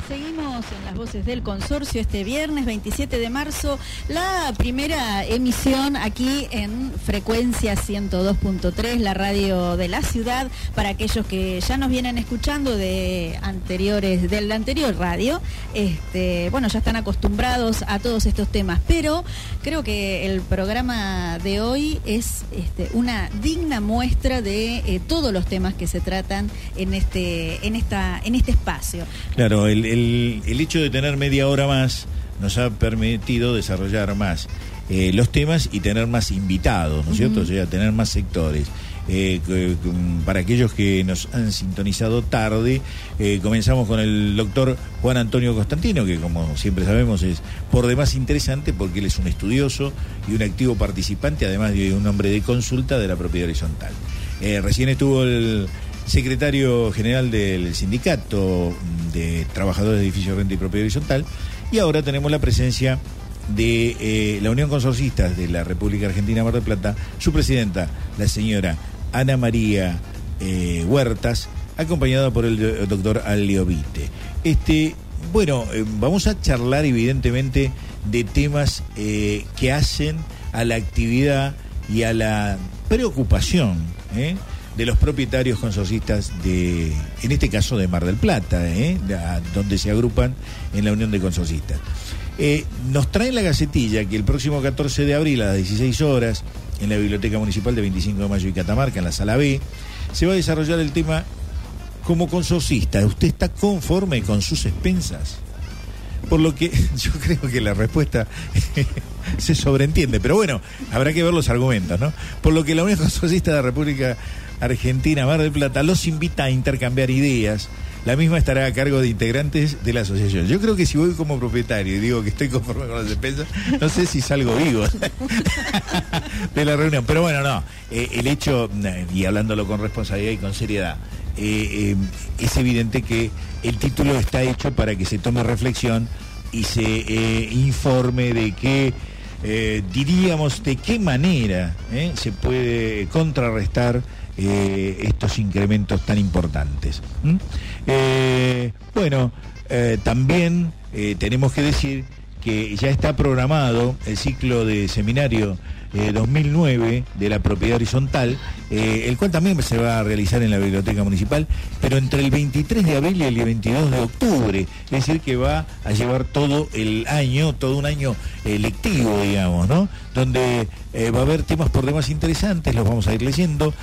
Seguimos en las voces del consorcio este viernes 27 de marzo, la primera emisión aquí en frecuencia 102.3, la radio de la ciudad, para aquellos que ya nos vienen escuchando del anterior radio, bueno, ya están acostumbrados a todos estos temas, pero creo que el programa de hoy es una digna muestra de todos los temas que se tratan en este espacio. Claro, el hecho de tener media hora más nos ha permitido desarrollar más los temas y tener más invitados, ¿no es cierto? O sea, tener más sectores. Para aquellos que nos han sintonizado tarde, comenzamos con el doctor Juan Antonio Costantino, que como siempre sabemos es por demás interesante porque él es un estudioso y un activo participante, además de un hombre de consulta de la propiedad horizontal. Recién estuvo el secretario general del Sindicato de Trabajadores de Edificios, Renta y Propiedad Horizontal, y ahora tenemos la presencia de la Unión Consorcistas de la República Argentina Mar del Plata, su presidenta, la señora Ana María Huertas, acompañada por el doctor Aliovite. Bueno, vamos a charlar evidentemente de temas que hacen a la actividad y a la preocupación de los propietarios consorcistas en este caso de Mar del Plata, donde se agrupan en la Unión de Consorcistas. Nos traen la gacetilla que el próximo 14 de abril a las 16 horas, en la Biblioteca Municipal de 25 de Mayo y Catamarca, en la Sala B, se va a desarrollar el tema como consorcista. ¿Usted está conforme con sus expensas? Por lo que yo creo que la respuesta se sobreentiende, pero bueno, habrá que ver los argumentos, ¿no? Por lo que la Unión Consorcista de la República Argentina Mar del Plata los invita a intercambiar ideas. La misma estará a cargo de integrantes de la asociación. Yo creo que si voy como propietario y digo que estoy conforme con las expensas, no sé si salgo vivo de la reunión. Pero bueno, no. El hecho, y hablándolo con responsabilidad y con seriedad, es evidente que el título está hecho para que se tome reflexión y se informe de qué, diríamos, de qué manera se puede contrarrestar estos incrementos tan importantes. También tenemos que decir que ya está programado el ciclo de seminario 2009 de la propiedad horizontal, el cual también se va a realizar en la Biblioteca Municipal, pero entre el 23 de abril y el 22 de octubre, es decir, que va a llevar todo un año lectivo, digamos, ¿no? Donde va a haber temas por demás interesantes, los vamos a ir leyendo.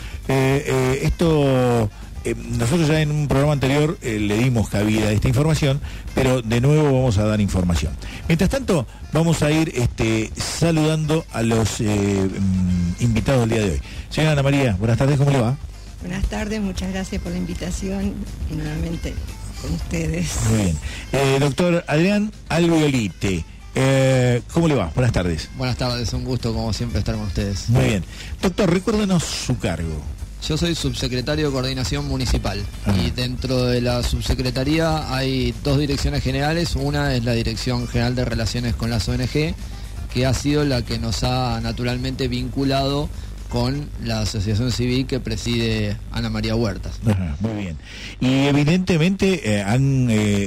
Nosotros ya en un programa anterior le dimos cabida a esta información, pero de nuevo vamos a dar información. Mientras tanto, vamos a ir saludando a los invitados del día de hoy. Señora Ana María, buenas tardes, ¿cómo le va? Buenas tardes, muchas gracias por la invitación y nuevamente con ustedes. Muy bien. Doctor Adrián Alveolite, ¿cómo le va? Buenas tardes. Buenas tardes, un gusto como siempre estar con ustedes. Muy bien. Doctor, recuérdenos su cargo. Yo soy subsecretario de Coordinación Municipal. Ajá. Y dentro de la subsecretaría hay dos direcciones generales. Una es la Dirección General de Relaciones con las ONG, que ha sido la que nos ha naturalmente vinculado con la asociación civil que preside Ana María Huertas. Ajá, muy bien. Y evidentemente han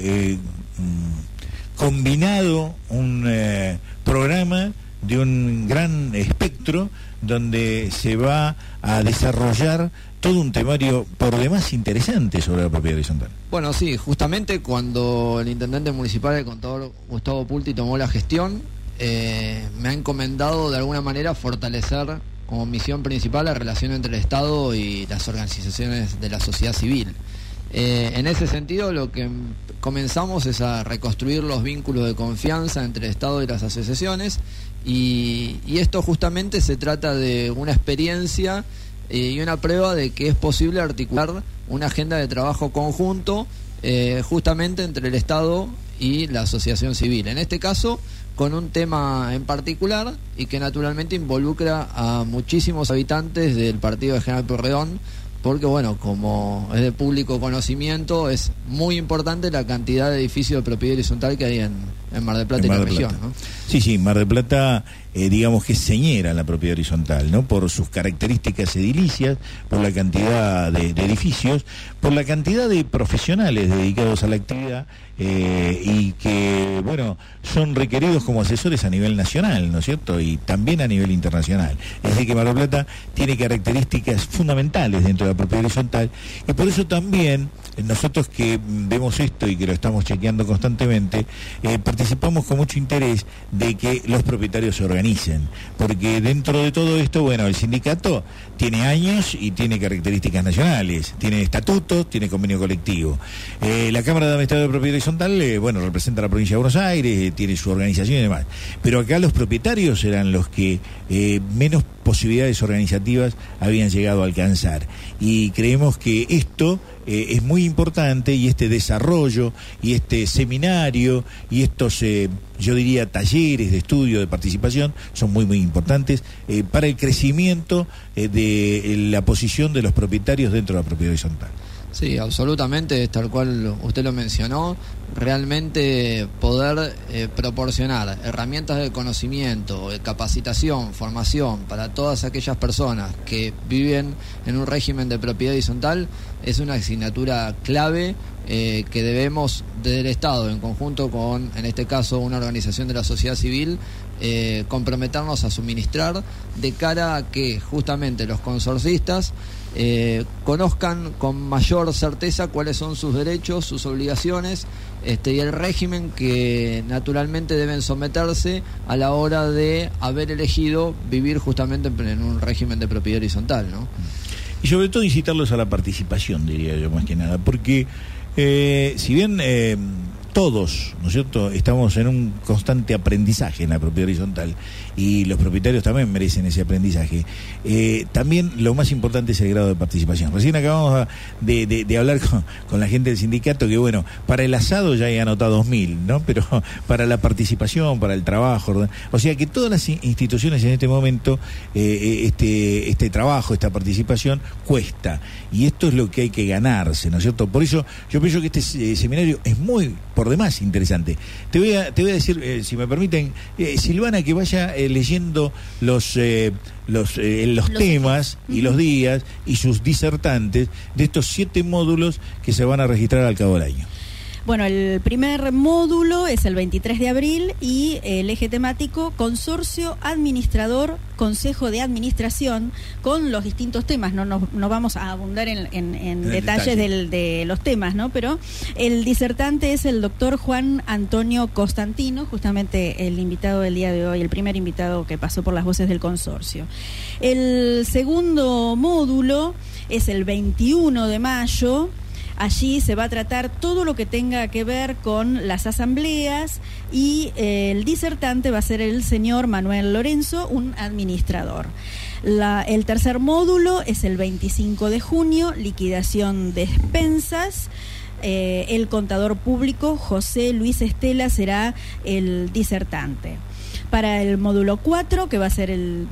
combinado un programa de un gran espectro donde se va a desarrollar todo un temario por demás interesante sobre la propiedad horizontal. Bueno, sí, justamente cuando el intendente municipal, el contador Gustavo Pulti, tomó la gestión, me ha encomendado de alguna manera fortalecer como misión principal la relación entre el Estado y las organizaciones de la sociedad civil. En ese sentido, lo que comenzamos es a reconstruir los vínculos de confianza entre el Estado y las asociaciones, y esto justamente se trata de una experiencia y una prueba de que es posible articular una agenda de trabajo conjunto justamente entre el Estado y la asociación civil. En este caso, con un tema en particular y que naturalmente involucra a muchísimos habitantes del partido de General Pueyrredón, porque bueno, como es de público conocimiento, es muy importante la cantidad de edificios de propiedad horizontal que hay en en Mar del Plata y la región, ¿no? Sí, Mar del Plata, digamos que es señera en la propiedad horizontal, ¿no? Por sus características edilicias, por la cantidad de edificios, por la cantidad de profesionales dedicados a la actividad y que, bueno, son requeridos como asesores a nivel nacional, ¿no es cierto? Y también a nivel internacional. Es decir, que Mar del Plata tiene características fundamentales dentro de la propiedad horizontal y por eso también nosotros que vemos esto y que lo estamos chequeando constantemente, participamos con mucho interés de que los propietarios se organicen, porque dentro de todo esto, bueno, el sindicato tiene años y tiene características nacionales, tiene estatutos, tiene convenio colectivo. La Cámara de Administradores de Propiedad Horizontal, bueno, representa a la provincia de Buenos Aires, tiene su organización y demás, pero acá los propietarios eran los que menos posibilidades organizativas habían llegado a alcanzar, y creemos que esto es muy importante, y este desarrollo y este seminario y estos yo diría talleres de estudio, de participación, son muy importantes para el crecimiento de la posición de los propietarios dentro de la propiedad horizontal. Sí, absolutamente, tal cual usted lo mencionó. Realmente poder proporcionar herramientas de conocimiento, de capacitación, formación para todas aquellas personas que viven en un régimen de propiedad horizontal es una asignatura clave que debemos desde el Estado, en conjunto con, en este caso, una organización de la sociedad civil, comprometernos a suministrar de cara a que justamente los consorcistas conozcan con mayor certeza cuáles son sus derechos, sus obligaciones y el régimen que naturalmente deben someterse a la hora de haber elegido vivir justamente en un régimen de propiedad horizontal, ¿no? Y sobre todo incitarlos a la participación, diría yo, más que nada, porque si bien todos, ¿no es cierto?, estamos en un constante aprendizaje en la propiedad horizontal y los propietarios también merecen ese aprendizaje, también lo más importante es el grado de participación. Recién acabamos de hablar con la gente del sindicato que, bueno, para el asado ya hay anotado 2.000, ¿no? Pero para la participación, para el trabajo, o sea que todas las instituciones en este momento, este trabajo, esta participación cuesta, y esto es lo que hay que ganarse, ¿no es cierto? Por eso yo pienso que este seminario es muy por demás interesante. Te voy a decir, si me permiten, Silvana, que vaya leyendo los temas y los días y sus disertantes de estos 7 módulos que se van a registrar al cabo del año. Bueno, el primer módulo es el 23 de abril y el eje temático consorcio, administrador, consejo de administración, con los distintos temas. No vamos a abundar en detalles de los temas, ¿no? Pero el disertante es el doctor Juan Antonio Constantino, justamente el invitado del día de hoy, el primer invitado que pasó por las voces del consorcio. El segundo módulo es el 21 de mayo. Allí se va a tratar todo lo que tenga que ver con las asambleas y el disertante va a ser el señor Manuel Lorenzo, un administrador. El tercer módulo es el 25 de junio, liquidación de expensas. El contador público José Luis Estela será el disertante. Para el módulo 4, que va a ser el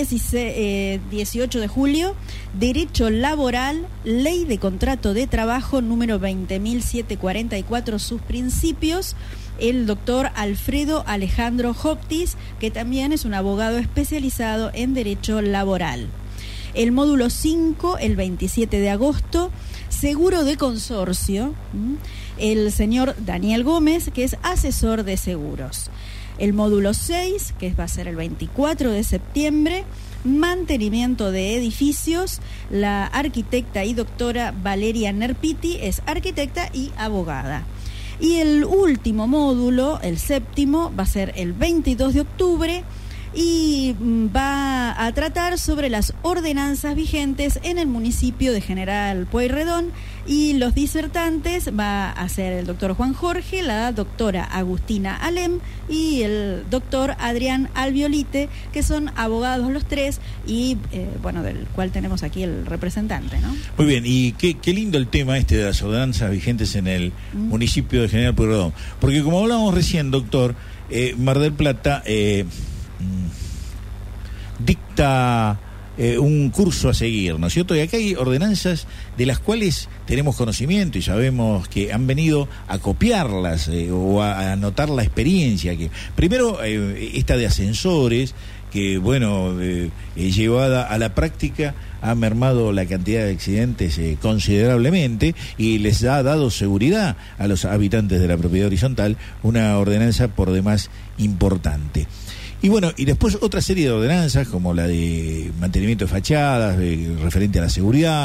18 de julio, Derecho Laboral, Ley de Contrato de Trabajo número 20.744, sus principios, el doctor Alfredo Alejandro Hoptis, que también es un abogado especializado en Derecho Laboral. El módulo 5, el 27 de agosto, Seguro de Consorcio, el señor Daniel Gómez, que es asesor de seguros. El módulo 6, que va a ser el 24 de septiembre, mantenimiento de edificios. La arquitecta y doctora Valeria Nerpiti es arquitecta y abogada. Y el último módulo, el séptimo, va a ser el 22 de octubre y va a tratar sobre las ordenanzas vigentes en el municipio de General Pueyrredón, y los disertantes va a ser el doctor Juan Jorge, la doctora Agustina Alem y el doctor Adrián Albiolite, que son abogados los tres y bueno, del cual tenemos aquí el representante, ¿no? Muy bien, y qué lindo el tema este de las ordenanzas vigentes en el municipio de General Pueyrredón, porque como hablábamos recién, doctor, Mar del Plata dicta un curso a seguir, ¿no es cierto? Y acá hay ordenanzas de las cuales tenemos conocimiento y sabemos que han venido a copiarlas o a anotar la experiencia. Que primero, esta de ascensores, que bueno, llevada a la práctica ha mermado la cantidad de accidentes considerablemente y les ha dado seguridad a los habitantes de la propiedad horizontal, una ordenanza por demás importante. Y bueno, y después otra serie de ordenanzas como la de mantenimiento de fachadas, referente a la seguridad,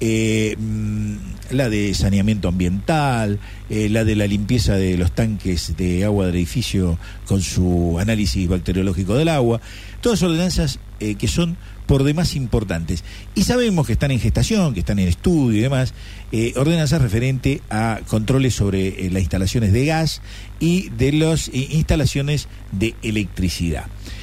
la de saneamiento ambiental, la de la limpieza de los tanques de agua del edificio con su análisis bacteriológico del agua, todas ordenanzas que son por demás importantes. Y sabemos que están en gestación, que están en estudio y demás, ordenanzas referente a controles sobre las instalaciones de gas y de las instalaciones de electricidad.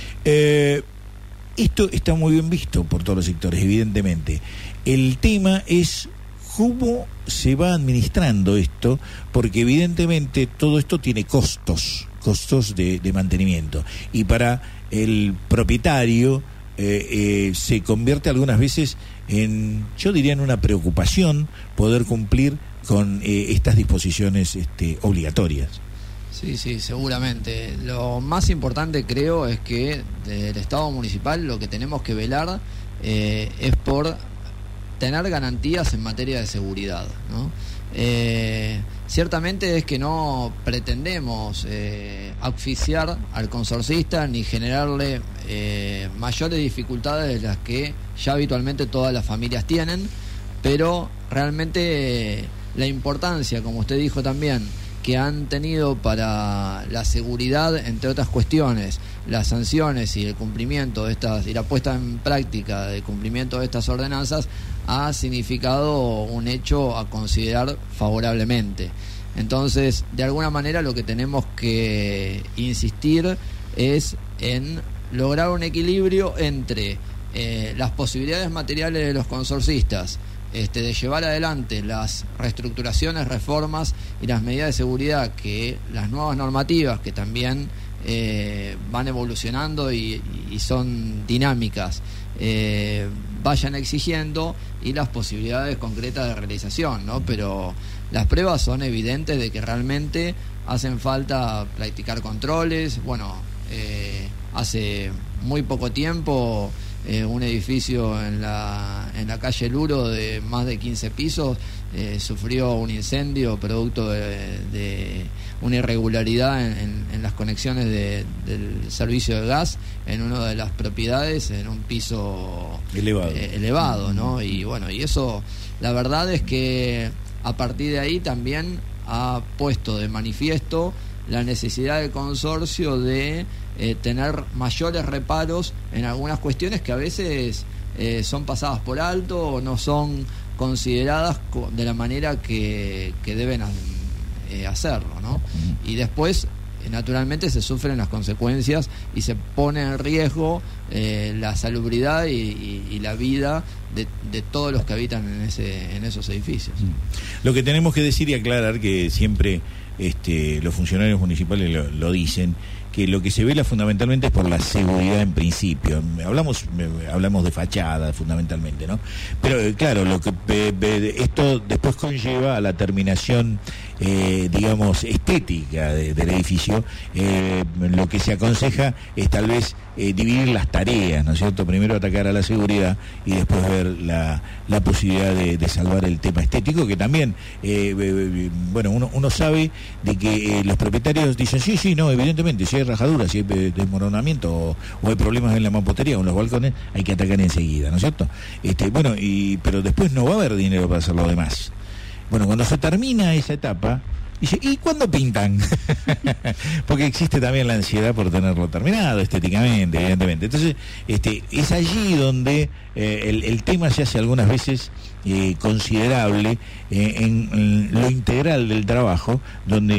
Esto está muy bien visto por todos los sectores, evidentemente. El tema es cómo se va administrando esto, porque evidentemente todo esto tiene costos de mantenimiento. Y para el propietario se convierte algunas veces en, yo diría, en una preocupación poder cumplir con estas disposiciones obligatorias. Sí, seguramente. Lo más importante, creo, es que del Estado municipal lo que tenemos que velar es por tener garantías en materia de seguridad, ¿no? Ciertamente es que no pretendemos asfixiar al consorcista ni generarle mayores dificultades de las que ya habitualmente todas las familias tienen, pero realmente la importancia, como usted dijo también, que han tenido para la seguridad, entre otras cuestiones, las sanciones y el cumplimiento de estas, y la puesta en práctica del cumplimiento de estas ordenanzas, ha significado un hecho a considerar favorablemente. Entonces, de alguna manera lo que tenemos que insistir es en lograr un equilibrio entre las posibilidades materiales de los consorcistas, de llevar adelante las reestructuraciones, reformas y las medidas de seguridad que las nuevas normativas, que también van evolucionando y son dinámicas, vayan exigiendo, y las posibilidades concretas de realización, ¿no? Pero las pruebas son evidentes de que realmente hacen falta practicar controles. Bueno, hace muy poco tiempo un edificio en la calle Luro de más de 15 pisos sufrió un incendio producto de una irregularidad en las conexiones del servicio de gas en una de las propiedades, en un piso elevado, ¿no? Y bueno, y eso, la verdad es que a partir de ahí también ha puesto de manifiesto la necesidad del consorcio de tener mayores reparos en algunas cuestiones que a veces son pasadas por alto o no son consideradas de la manera que deben hacerlo, ¿no? Y después, naturalmente, se sufren las consecuencias y se pone en riesgo la salubridad y la vida de todos los que habitan en esos edificios. Lo que tenemos que decir y aclarar, que siempre los funcionarios municipales lo dicen, que lo que se vela fundamentalmente es por la seguridad en principio. Hablamos de fachada fundamentalmente, ¿no? Pero claro, lo que esto después conlleva a la terminación, digamos, estética del edificio. Lo que se aconseja es tal vez dividir las tareas, ¿no es cierto? Primero atacar a la seguridad y después ver la posibilidad de salvar el tema estético, que también, bueno, uno sabe de que los propietarios dicen, sí, no, evidentemente, si hay rajaduras, si hay desmoronamiento o hay problemas en la mampostería o en los balcones, hay que atacar enseguida, ¿no es cierto? Bueno, pero después no va a haber dinero para hacer lo demás. Bueno, cuando se termina esa etapa, dice, ¿y cuándo pintan? Porque existe también la ansiedad por tenerlo terminado estéticamente, evidentemente. Entonces, es allí donde el tema se hace algunas veces considerable en lo integral del trabajo, donde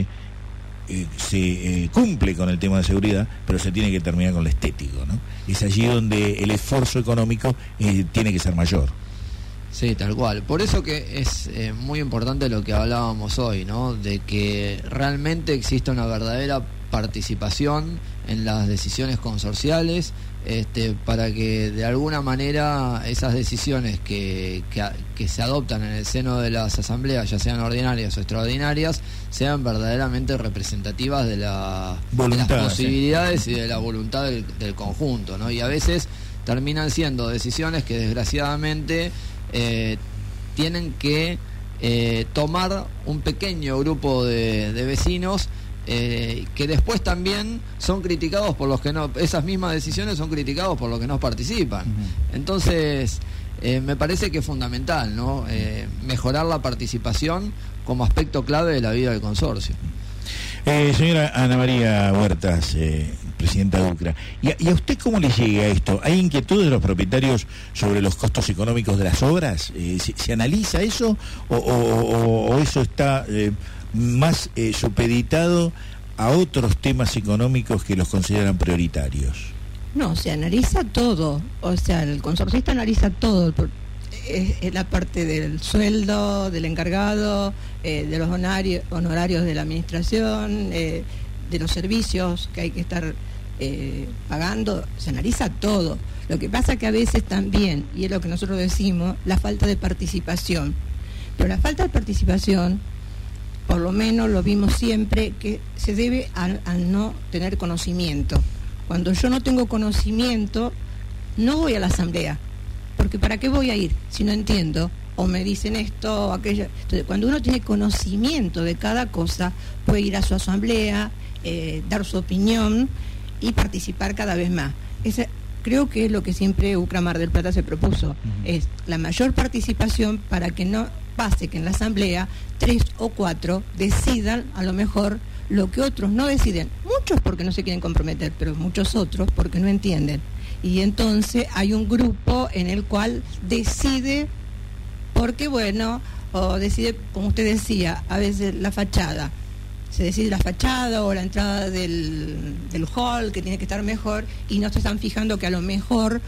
se cumple con el tema de seguridad, pero se tiene que terminar con lo estético, ¿no? Es allí donde el esfuerzo económico tiene que ser mayor. Sí, tal cual. Por eso que es muy importante lo que hablábamos hoy, ¿no? De que realmente exista una verdadera participación en las decisiones consorciales, para que de alguna manera esas decisiones que se adoptan en el seno de las asambleas, ya sean ordinarias o extraordinarias, sean verdaderamente representativas de las posibilidades y de la voluntad del conjunto, ¿no? Y a veces terminan siendo decisiones que desgraciadamente tienen que tomar un pequeño grupo de vecinos, que después también son criticados por los que no, esas mismas decisiones son criticados por los que no participan. Entonces me parece que es fundamental, ¿no? Mejorar la participación como aspecto clave de la vida del consorcio. Señora Ana María Huertas, presidenta de UCRA, ¿y a usted cómo le llega esto? ¿Hay inquietud de los propietarios sobre los costos económicos de las obras? ¿Se analiza eso o eso está más supeditado a otros temas económicos que los consideran prioritarios? No, se analiza todo, o sea, el consorcista analiza todo, es la parte del sueldo, del encargado, de los honorarios de la administración, de los servicios que hay que estar pagando, se analiza todo. Lo que pasa que a veces también, y es lo que nosotros decimos, la falta de participación. Pero la falta de participación, por lo menos lo vimos siempre, que se debe al no tener conocimiento. Cuando yo no tengo conocimiento, no voy a la asamblea, porque ¿para qué voy a ir si no entiendo? O me dicen esto o aquello. Entonces, cuando uno tiene conocimiento de cada cosa, puede ir a su asamblea, dar su opinión y participar cada vez más. Creo que es lo que siempre UCRA Mar del Plata se propuso, es la mayor participación para que no pase que en la asamblea 3 o 4 decidan a lo mejor lo que otros no deciden, muchos porque no se quieren comprometer, pero muchos otros porque no entienden. Y entonces hay un grupo en el cual decide, porque bueno, o decide, como usted decía, a veces la fachada. Se decide la fachada o la entrada del hall, que tiene que estar mejor, y no se están fijando que a lo mejor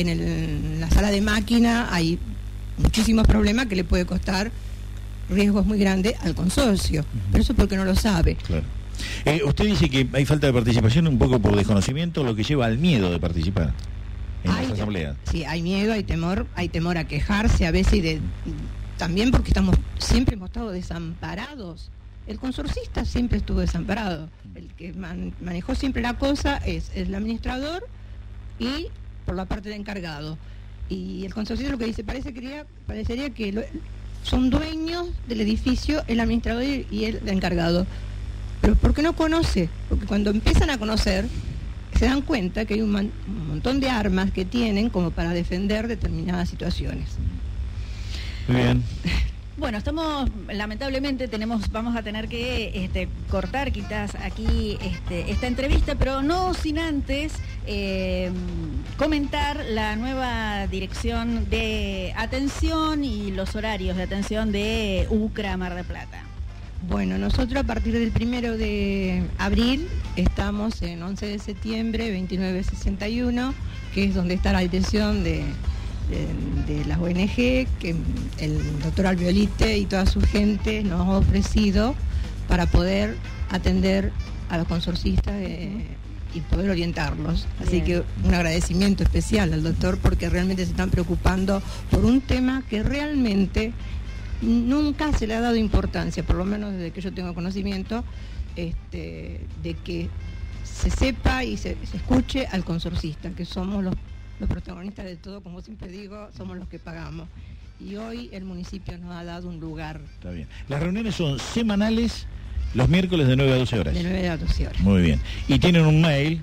en la sala de máquina hay muchísimos problemas que le puede costar riesgos muy grandes al consorcio. Pero eso porque no lo sabe. Claro. Usted dice que hay falta de participación un poco por desconocimiento, lo que lleva al miedo de participar en las asambleas. Sí, hay miedo, hay temor a quejarse a veces, también porque siempre hemos estado desamparados. El consorcista siempre estuvo desamparado. El que manejó siempre la cosa es el administrador y por la parte del encargado. Y el consorcista lo que dice, parecería que son dueños del edificio el administrador y el encargado. Pero ¿por qué no conoce? Porque cuando empiezan a conocer, se dan cuenta que hay un montón de armas que tienen como para defender determinadas situaciones. Muy bien. Bueno, lamentablemente vamos a tener que cortar quizás aquí esta entrevista, pero no sin antes comentar la nueva dirección de atención y los horarios de atención de UCRA Mar del Plata. Bueno, nosotros a partir del 1 de abril estamos en 11 de septiembre, 2961, que es donde está la dirección de las ONG que el doctor Albiolite y toda su gente nos ha ofrecido para poder atender a los consorcistas y poder orientarlos. Así que un agradecimiento especial al doctor porque realmente se están preocupando por un tema que realmente nunca se le ha dado importancia, por lo menos desde que yo tengo conocimiento, de que se sepa y se escuche al consorcista, que somos los protagonistas de todo, como siempre digo, somos los que pagamos. Y hoy el municipio nos ha dado un lugar. Está bien. Las reuniones son semanales, los miércoles de 9 a 12 horas. De 9 a 12 horas. Muy bien. Y tienen un mail,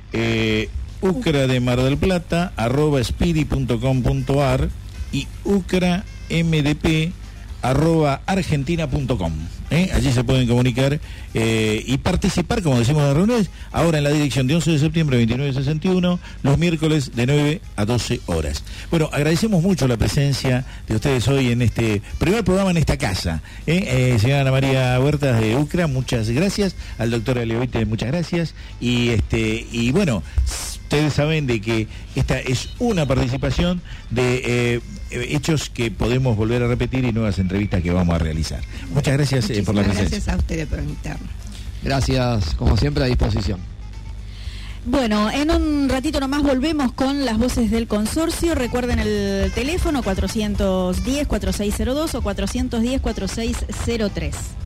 ucrademarddelplata@speedy.com.ar y ucramdp@argentina.com. Allí se pueden comunicar y participar, como decimos en las reuniones, ahora en la dirección de 11 de septiembre 2961, los miércoles de 9 a 12 horas. Bueno, agradecemos mucho la presencia de ustedes hoy en este primer programa en esta casa. Señora Ana María Huertas de UCRA, muchas gracias. Al doctor Albiolite, muchas gracias. Y bueno, ustedes saben de que esta es una participación de hechos que podemos volver a repetir y nuevas entrevistas que vamos a realizar. Muchas gracias por la presencia. Gracias a ustedes por invitarnos. Gracias, como siempre, a disposición. Bueno, en un ratito nomás volvemos con las voces del consorcio. Recuerden el teléfono 410-4602 o 410-4603.